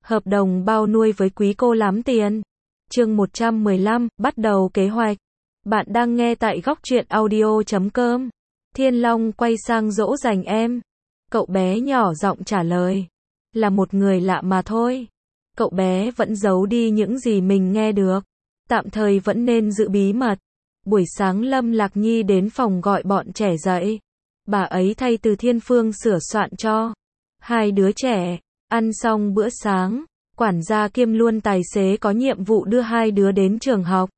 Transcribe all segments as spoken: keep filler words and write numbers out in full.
Hợp đồng bao nuôi với quý cô lắm tiền. Chương một trăm mười lăm, bắt đầu kế hoạch. Bạn đang nghe tại góc truyện audio chấm com. Thiên Long quay sang dỗ dành em. Cậu bé nhỏ giọng trả lời. Là một người lạ mà thôi. Cậu bé vẫn giấu đi những gì mình nghe được. Tạm thời vẫn nên giữ bí mật. Buổi sáng Lâm Lạc Nhi đến phòng gọi bọn trẻ dậy. Bà ấy thay Từ Thiên Phương sửa soạn cho hai đứa trẻ. Ăn xong bữa sáng, quản gia kiêm luôn tài xế có nhiệm vụ đưa hai đứa đến trường học.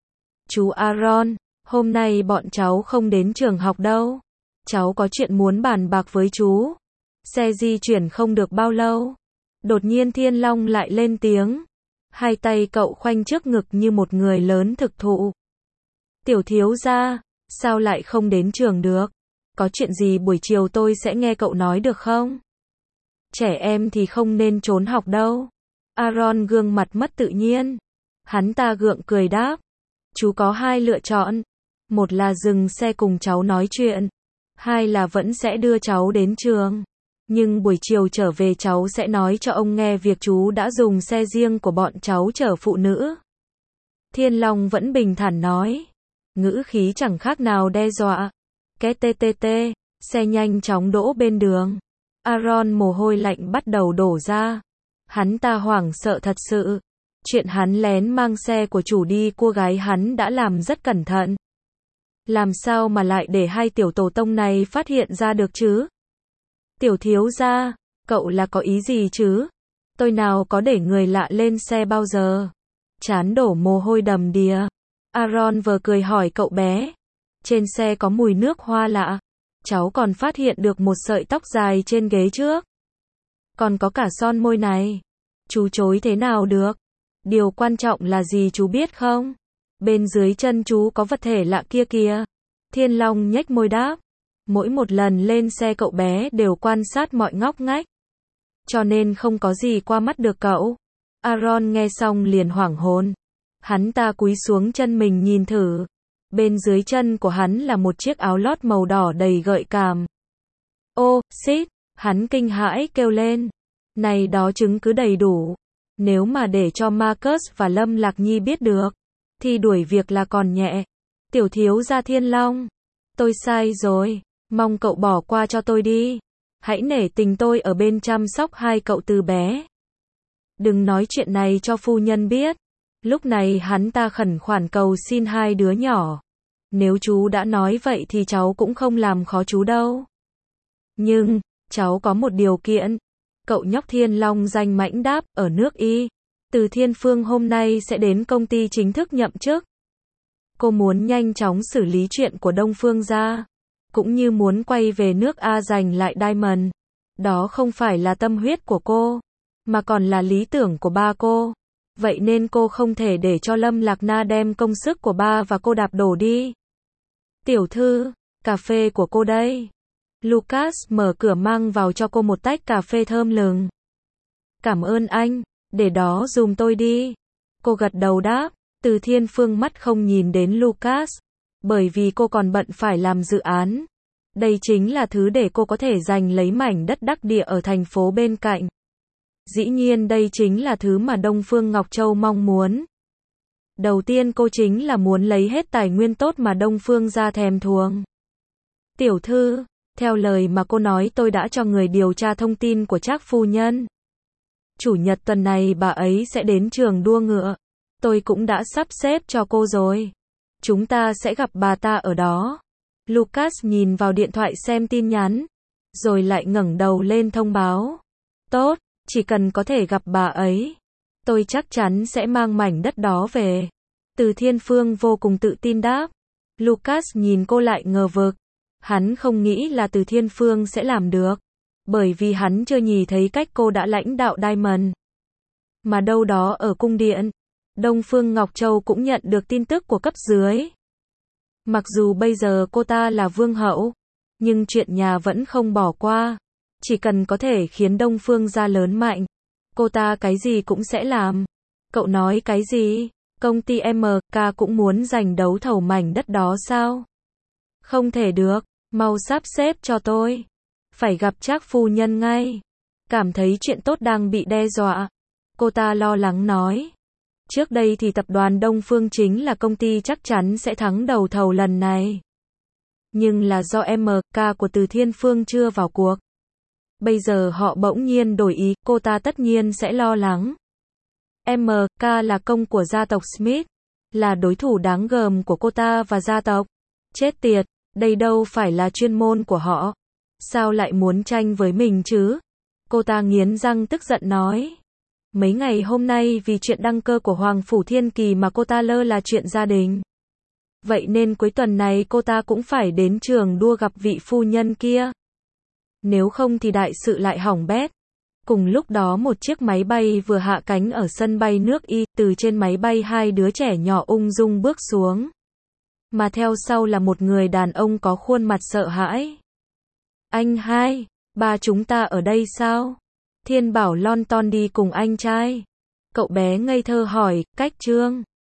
Chú Aaron, hôm nay bọn cháu không đến trường học đâu. Cháu có chuyện muốn bàn bạc với chú. Xe di chuyển không được bao lâu. Đột nhiên Thiên Long lại lên tiếng. Hai tay cậu khoanh trước ngực như một người lớn thực thụ. Tiểu thiếu gia, sao lại không đến trường được? Có chuyện gì buổi chiều tôi sẽ nghe cậu nói được không? Trẻ em thì không nên trốn học đâu. Aaron gương mặt mất tự nhiên. Hắn ta gượng cười đáp. Chú có hai lựa chọn. Một là dừng xe cùng cháu nói chuyện. Hai là vẫn sẽ đưa cháu đến trường. Nhưng buổi chiều trở về cháu sẽ nói cho ông nghe việc chú đã dùng xe riêng của bọn cháu chở phụ nữ. Thiên Long vẫn bình thản nói. Ngữ khí chẳng khác nào đe dọa. Cái tê tê tê, xe nhanh chóng đỗ bên đường. Aaron mồ hôi lạnh bắt đầu đổ ra. Hắn ta hoảng sợ thật sự. Chuyện hắn lén mang xe của chủ đi cua gái hắn đã làm rất cẩn thận. Làm sao mà lại để hai tiểu tổ tông này phát hiện ra được chứ? Tiểu thiếu gia, cậu là có ý gì chứ? Tôi nào có để người lạ lên xe bao giờ? Chán đổ mồ hôi đầm đìa. Aaron vừa cười hỏi cậu bé. Trên xe có mùi nước hoa lạ. Cháu còn phát hiện được một sợi tóc dài trên ghế trước. Còn có cả son môi này. Chú chối thế nào được? Điều quan trọng là gì chú biết không? Bên dưới chân chú có vật thể lạ kia kìa. Thiên Long nhếch môi đáp. Mỗi một lần lên xe cậu bé đều quan sát mọi ngóc ngách. Cho nên không có gì qua mắt được cậu. Aaron nghe xong liền hoảng hồn. Hắn ta cúi xuống chân mình nhìn thử. Bên dưới chân của hắn là một chiếc áo lót màu đỏ đầy gợi cảm. Ô, xít, hắn kinh hãi kêu lên. Này đó chứng cứ đầy đủ. Nếu mà để cho Marcus và Lâm Lạc Nhi biết được, thì đuổi việc là còn nhẹ. Tiểu thiếu gia Thiên Long. Tôi sai rồi. Mong cậu bỏ qua cho tôi đi. Hãy nể tình tôi ở bên chăm sóc hai cậu từ bé. Đừng nói chuyện này cho phu nhân biết. Lúc này hắn ta khẩn khoản cầu xin hai đứa nhỏ. Nếu chú đã nói vậy thì cháu cũng không làm khó chú đâu. Nhưng, cháu có một điều kiện. Cậu nhóc Thiên Long danh mãnh đáp, ở nước Y. Từ Thiên Phương hôm nay sẽ đến công ty chính thức nhậm chức. Cô muốn nhanh chóng xử lý chuyện của Đông Phương gia. Cũng như muốn quay về nước A giành lại Diamond. Đó không phải là tâm huyết của cô, mà còn là lý tưởng của ba cô. Vậy nên cô không thể để cho Lâm Lạc Na đem công sức của ba và cô đạp đổ đi. Tiểu thư, cà phê của cô đây. Lucas mở cửa mang vào cho cô một tách cà phê thơm lừng. Cảm ơn anh, để đó dùm tôi đi. Cô gật đầu đáp. Từ Thiên Phương mắt không nhìn đến Lucas. Bởi vì cô còn bận phải làm dự án. Đây chính là thứ để cô có thể giành lấy mảnh đất đắc địa ở thành phố bên cạnh. Dĩ nhiên đây chính là thứ mà Đông Phương Ngọc Châu mong muốn. Đầu tiên cô chính là muốn lấy hết tài nguyên tốt mà Đông Phương gia thèm thuồng. Tiểu thư, theo lời mà cô nói tôi đã cho người điều tra thông tin của Trác phu nhân. Chủ nhật tuần này bà ấy sẽ đến trường đua ngựa. Tôi cũng đã sắp xếp cho cô rồi. Chúng ta sẽ gặp bà ta ở đó. Lucas nhìn vào điện thoại xem tin nhắn. Rồi lại ngẩng đầu lên thông báo. Tốt, chỉ cần có thể gặp bà ấy. Tôi chắc chắn sẽ mang mảnh đất đó về. Từ Thiên Phương vô cùng tự tin đáp. Lucas nhìn cô lại ngờ vực. Hắn không nghĩ là Từ Thiên Phương sẽ làm được. Bởi vì hắn chưa nhìn thấy cách cô đã lãnh đạo Diamond. Mà đâu đó ở cung điện, Đông Phương Ngọc Châu cũng nhận được tin tức của cấp dưới. Mặc dù bây giờ cô ta là vương hậu, nhưng chuyện nhà vẫn không bỏ qua. Chỉ cần có thể khiến Đông Phương gia lớn mạnh, cô ta cái gì cũng sẽ làm. Cậu nói cái gì? Công ty em ca cũng muốn giành đấu thầu mảnh đất đó sao? Không thể được, mau sắp xếp cho tôi. Phải gặp Trác phu nhân ngay. Cảm thấy chuyện tốt đang bị đe dọa. Cô ta lo lắng nói. Trước đây thì tập đoàn Đông Phương chính là công ty chắc chắn sẽ thắng đầu thầu lần này. Nhưng là do em ca của Từ Thiên Phương chưa vào cuộc. Bây giờ họ bỗng nhiên đổi ý, cô ta tất nhiên sẽ lo lắng. em ca là công của gia tộc Smith, là đối thủ đáng gờm của cô ta và gia tộc. Chết tiệt, đây đâu phải là chuyên môn của họ. Sao lại muốn tranh với mình chứ? Cô ta nghiến răng tức giận nói. Mấy ngày hôm nay vì chuyện đăng cơ của Hoàng Phủ Thiên Kỳ mà cô ta lơ là chuyện gia đình. Vậy nên cuối tuần này cô ta cũng phải đến trường đua gặp vị phu nhân kia. Nếu không thì đại sự lại hỏng bét. Cùng lúc đó một chiếc máy bay vừa hạ cánh ở sân bay nước Y, từ trên máy bay hai đứa trẻ nhỏ ung dung bước xuống. Mà theo sau là một người đàn ông có khuôn mặt sợ hãi. Anh hai, ba chúng ta ở đây sao? Thiên bảo lon ton đi cùng anh trai. Cậu bé ngây thơ hỏi, cách Trương.